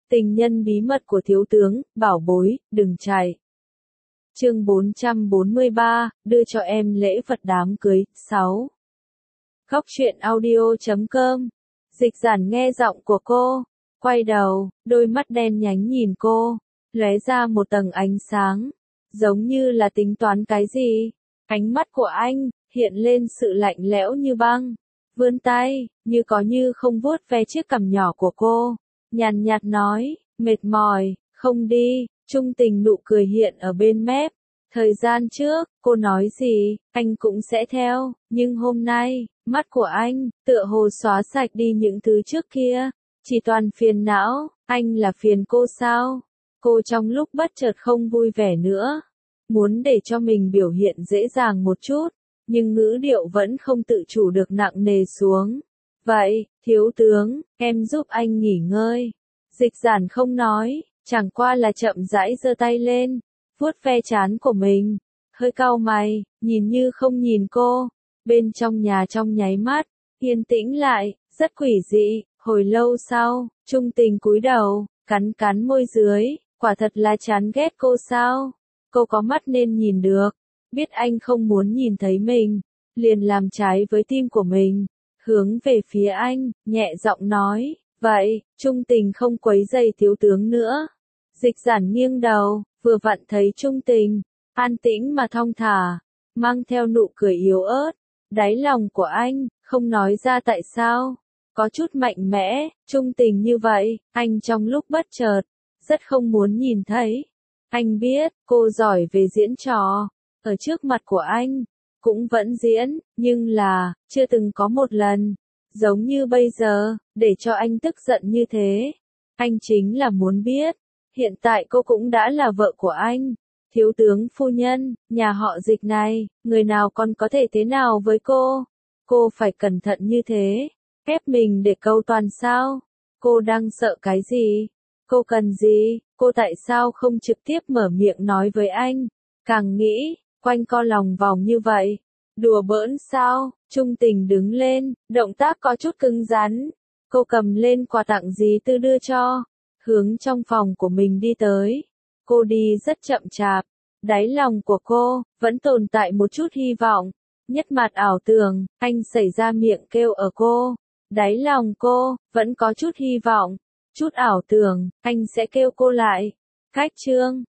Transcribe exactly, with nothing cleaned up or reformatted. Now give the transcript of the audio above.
Tình nhân bí mật của thiếu tướng, bảo bối, đừng chạy. Chương bốn trăm bốn mươi ba, đưa cho em lễ vật đám cưới, sáu. Góc truyện audio chấm com. Dịch Giản nghe giọng của cô, quay đầu, đôi mắt đen nhánh nhìn cô, lóe ra một tầng ánh sáng, giống như là tính toán cái gì. Ánh mắt của anh hiện lên sự lạnh lẽo như băng, vươn tay, như có như không vuốt ve chiếc cằm nhỏ của cô, nhàn nhạt nói, mệt mỏi, không đi. Trung tình nụ cười hiện ở bên mép. Thời gian trước, cô nói gì, anh cũng sẽ theo, nhưng hôm nay, mắt của anh, tựa hồ xóa sạch đi những thứ trước kia, chỉ toàn phiền não. Anh là phiền cô sao? Cô trong lúc bất chợt không vui vẻ nữa, muốn để cho mình biểu hiện dễ dàng một chút, nhưng ngữ điệu vẫn không tự chủ được nặng nề xuống. Vậy, thiếu tướng, em giúp anh nghỉ ngơi. Dịch Giản không nói, chẳng qua là chậm rãi giơ tay lên, vuốt ve trán của mình, hơi cau mày, nhìn như không nhìn cô. Bên trong nhà trong nháy mắt, yên tĩnh lại, rất quỷ dị. Hồi lâu sau, Trung tình cúi đầu, cắn cắn môi dưới, quả thật là chán ghét cô sao? Cô có mắt nên nhìn được, biết anh không muốn nhìn thấy mình, liền làm trái với tim của mình, hướng về phía anh, nhẹ giọng nói, vậy, Trung tình không quấy rầy thiếu tướng nữa. Dịch Giản nghiêng đầu, vừa vặn thấy Trung tình, an tĩnh mà thong thả, mang theo nụ cười yếu ớt. Đáy lòng của anh, không nói ra tại sao, có chút mạnh mẽ. Trung tình như vậy, anh trong lúc bất chợt, rất không muốn nhìn thấy. Anh biết, cô giỏi về diễn trò, ở trước mặt của anh, cũng vẫn diễn, nhưng là, chưa từng có một lần, giống như bây giờ, để cho anh tức giận như thế. Anh chính là muốn biết, hiện tại cô cũng đã là vợ của anh. Thiếu tướng phu nhân, nhà họ Dịch này, người nào còn có thể thế nào với cô? Cô phải cẩn thận như thế, ép mình để câu toàn sao? Cô đang sợ cái gì? Cô cần gì? Cô tại sao không trực tiếp mở miệng nói với anh? Càng nghĩ, quanh co lòng vòng như vậy. Đùa bỡn sao? Trung tình đứng lên, động tác có chút cứng rắn. Cô cầm lên quà tặng gì Tư đưa cho, hướng trong phòng của mình đi tới. Cô đi rất chậm chạp, đáy lòng của cô vẫn tồn tại một chút hy vọng. Nhất mặt ảo tưởng, anh xảy ra miệng kêu ở cô. Đáy lòng cô vẫn có chút hy vọng, chút ảo tưởng, anh sẽ kêu cô lại. Cách chương